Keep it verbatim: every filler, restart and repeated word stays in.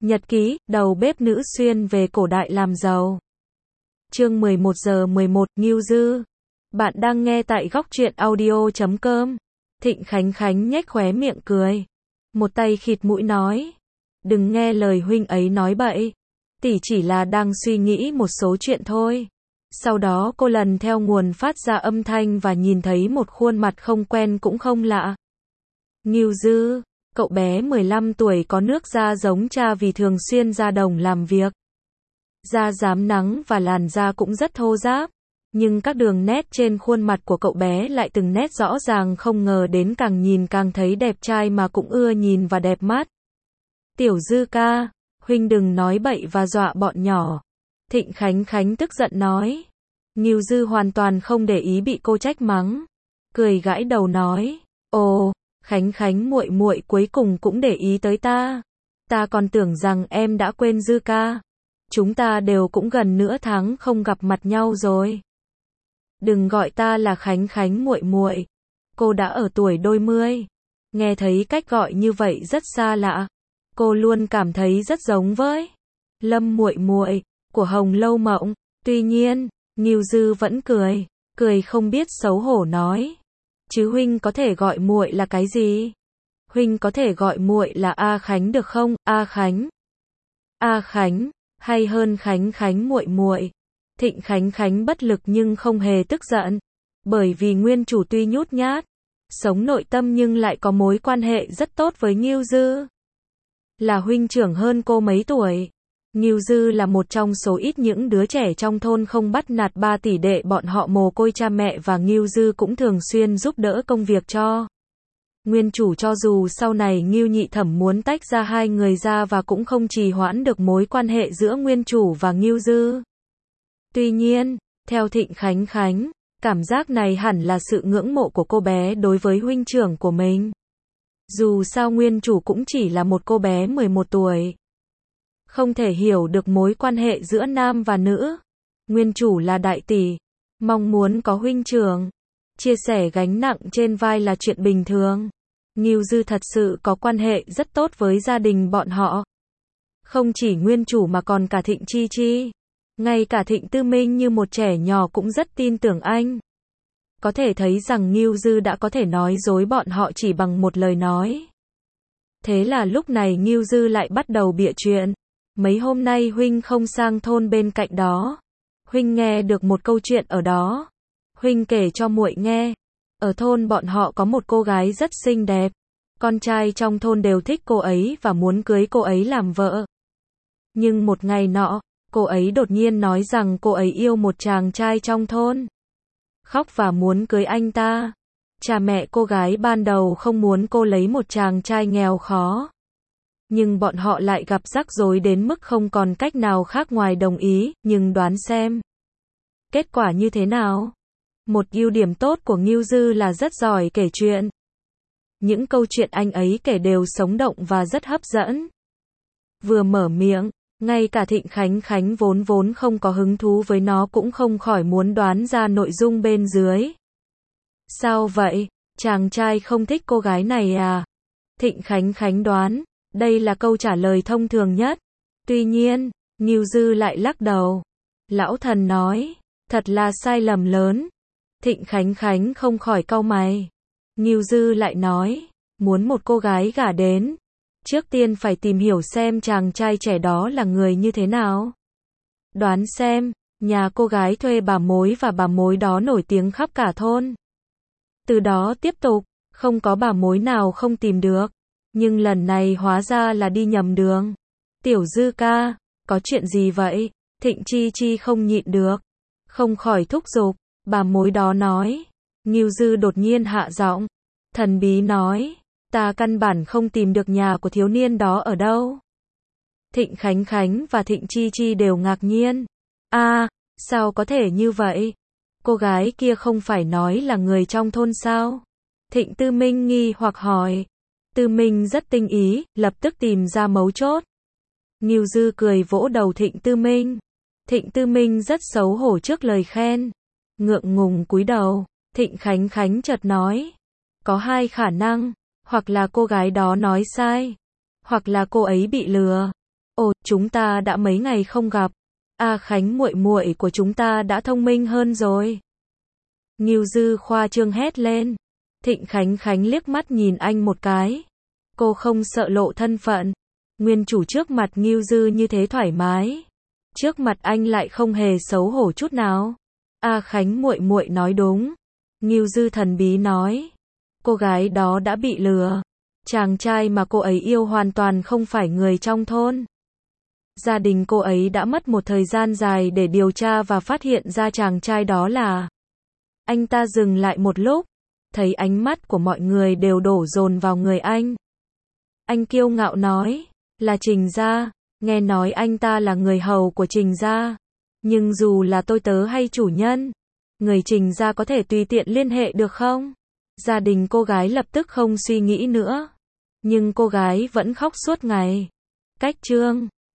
Nhật ký, đầu bếp nữ xuyên về cổ đại làm giàu. Chương mười một giờ mười một, Ngưu Dư. Bạn đang nghe tại góc truyện audio chấm com. Thịnh Khánh Khánh nhếch khóe miệng cười. Một tay khịt mũi nói. Đừng nghe lời huynh ấy nói bậy. Tỷ chỉ là đang suy nghĩ một số chuyện thôi. Sau đó cô lần theo nguồn phát ra âm thanh và nhìn thấy một khuôn mặt không quen cũng không lạ. Ngưu Dư. Cậu bé mười lăm tuổi có nước da giống cha vì thường xuyên ra đồng làm việc. Da rám nắng và làn da cũng rất thô ráp. Nhưng các đường nét trên khuôn mặt của cậu bé lại từng nét rõ ràng không ngờ đến càng nhìn càng thấy đẹp trai mà cũng ưa nhìn và đẹp mắt. Tiểu Dư ca, huynh đừng nói bậy và dọa bọn nhỏ. Thịnh Khánh Khánh tức giận nói. Ngưu Dư hoàn toàn không để ý bị cô trách mắng. Cười gãi đầu nói. Ồ, Khánh Khánh muội muội cuối cùng cũng để ý tới ta. Ta còn tưởng rằng em đã quên Dư ca. Chúng ta đều cũng gần nửa tháng không gặp mặt nhau rồi. Đừng gọi ta là Khánh Khánh muội muội. Cô đã ở tuổi đôi mươi. Nghe thấy cách gọi như vậy rất xa lạ. Cô luôn cảm thấy rất giống với Lâm muội muội của Hồng Lâu Mộng. Tuy nhiên, Ngưu Dư vẫn cười, cười không biết xấu hổ nói. Chứ huynh có thể gọi muội là cái gì? Huynh có thể gọi muội là A Khánh được không? A Khánh. A Khánh, hay hơn Khánh Khánh muội muội. Thịnh Khánh Khánh bất lực nhưng không hề tức giận, bởi vì nguyên chủ tuy nhút nhát, sống nội tâm nhưng lại có mối quan hệ rất tốt với Ngưu Dư. Là huynh trưởng hơn cô mấy tuổi. Ngưu Dư là một trong số ít những đứa trẻ trong thôn không bắt nạt ba tỷ đệ bọn họ mồ côi cha mẹ và Ngưu Dư cũng thường xuyên giúp đỡ công việc cho nguyên chủ cho dù sau này Ngưu Nhị Thẩm muốn tách ra hai người ra và cũng không trì hoãn được mối quan hệ giữa nguyên chủ và Ngưu Dư. Tuy nhiên, theo Thịnh Khánh Khánh, cảm giác này hẳn là sự ngưỡng mộ của cô bé đối với huynh trưởng của mình. Dù sao nguyên chủ cũng chỉ là một cô bé mười một tuổi. Không thể hiểu được mối quan hệ giữa nam và nữ. Nguyên chủ là đại tỷ, mong muốn có huynh trưởng, chia sẻ gánh nặng trên vai là chuyện bình thường. Ngưu Dư thật sự có quan hệ rất tốt với gia đình bọn họ. Không chỉ nguyên chủ mà còn cả Thịnh Chi Chi. Ngay cả Thịnh Tư Minh như một trẻ nhỏ cũng rất tin tưởng anh. Có thể thấy rằng Ngưu Dư đã có thể nói dối bọn họ chỉ bằng một lời nói. Thế là lúc này Ngưu Dư lại bắt đầu bịa chuyện. Mấy hôm nay huynh không sang thôn bên cạnh đó. Huynh nghe được một câu chuyện ở đó. Huynh kể cho muội nghe. Ở thôn bọn họ có một cô gái rất xinh đẹp. Con trai trong thôn đều thích cô ấy và muốn cưới cô ấy làm vợ. Nhưng một ngày nọ, cô ấy đột nhiên nói rằng cô ấy yêu một chàng trai trong thôn. Khóc và muốn cưới anh ta. Cha mẹ cô gái ban đầu không muốn cô lấy một chàng trai nghèo khó. Nhưng bọn họ lại gặp rắc rối đến mức không còn cách nào khác ngoài đồng ý, nhưng đoán xem. Kết quả như thế nào? Một ưu điểm tốt của Ngưu Dư là rất giỏi kể chuyện. Những câu chuyện anh ấy kể đều sống động và rất hấp dẫn. Vừa mở miệng, ngay cả Thịnh Khánh Khánh vốn vốn không có hứng thú với nó cũng không khỏi muốn đoán ra nội dung bên dưới. Sao vậy? Chàng trai không thích cô gái này à? Thịnh Khánh Khánh đoán, đây là câu trả lời thông thường nhất. Tuy nhiên, Ngưu Dư lại lắc đầu. Lão thần nói, thật là sai lầm lớn. Thịnh Khánh Khánh không khỏi cau mày. Ngưu Dư lại nói, muốn một cô gái gả đến, trước tiên phải tìm hiểu xem chàng trai trẻ đó là người như thế nào. Đoán xem, nhà cô gái thuê bà mối và bà mối đó nổi tiếng khắp cả thôn. Từ đó tiếp tục, không có bà mối nào không tìm được. Nhưng lần này hóa ra là đi nhầm đường. Tiểu Dư ca, có chuyện gì vậy? Thịnh Chi Chi không nhịn được, không khỏi thúc giục. Bà mối đó nói. Ngưu Dư đột nhiên hạ giọng, thần bí nói, ta căn bản không tìm được nhà của thiếu niên đó ở đâu. Thịnh Khánh Khánh và Thịnh Chi Chi đều ngạc nhiên. A, à, sao có thể như vậy? Cô gái kia không phải nói là người trong thôn sao? Thịnh Tư Minh nghi hoặc hỏi. Tư Minh rất tinh ý, lập tức tìm ra mấu chốt. Ngưu Dư cười vỗ đầu Thịnh Tư Minh. Thịnh Tư Minh rất xấu hổ trước lời khen. Ngượng ngùng cúi đầu. Thịnh Khánh Khánh chợt nói. Có hai khả năng. Hoặc là cô gái đó nói sai. Hoặc là cô ấy bị lừa. Ồ, chúng ta đã mấy ngày không gặp. A Khánh muội muội của chúng ta đã thông minh hơn rồi. Ngưu Dư khoa trương hét lên. Thịnh Khánh Khánh liếc mắt nhìn anh một cái. Cô không sợ lộ thân phận. Nguyên chủ trước mặt Ngưu Dư như thế thoải mái. Trước mặt anh lại không hề xấu hổ chút nào. A Khánh muội muội nói đúng. Ngưu Dư thần bí nói. Cô gái đó đã bị lừa. Chàng trai mà cô ấy yêu hoàn toàn không phải người trong thôn. Gia đình cô ấy đã mất một thời gian dài để điều tra và phát hiện ra chàng trai đó là... Anh ta dừng lại một lúc, thấy ánh mắt của mọi người đều đổ dồn vào người anh. Anh kiêu ngạo nói, là Trình gia, nghe nói anh ta là người hầu của Trình gia. Nhưng dù là tôi tớ hay chủ nhân, người Trình gia có thể tùy tiện liên hệ được không? Gia đình cô gái lập tức không suy nghĩ nữa. Nhưng cô gái vẫn khóc suốt ngày. Cách chương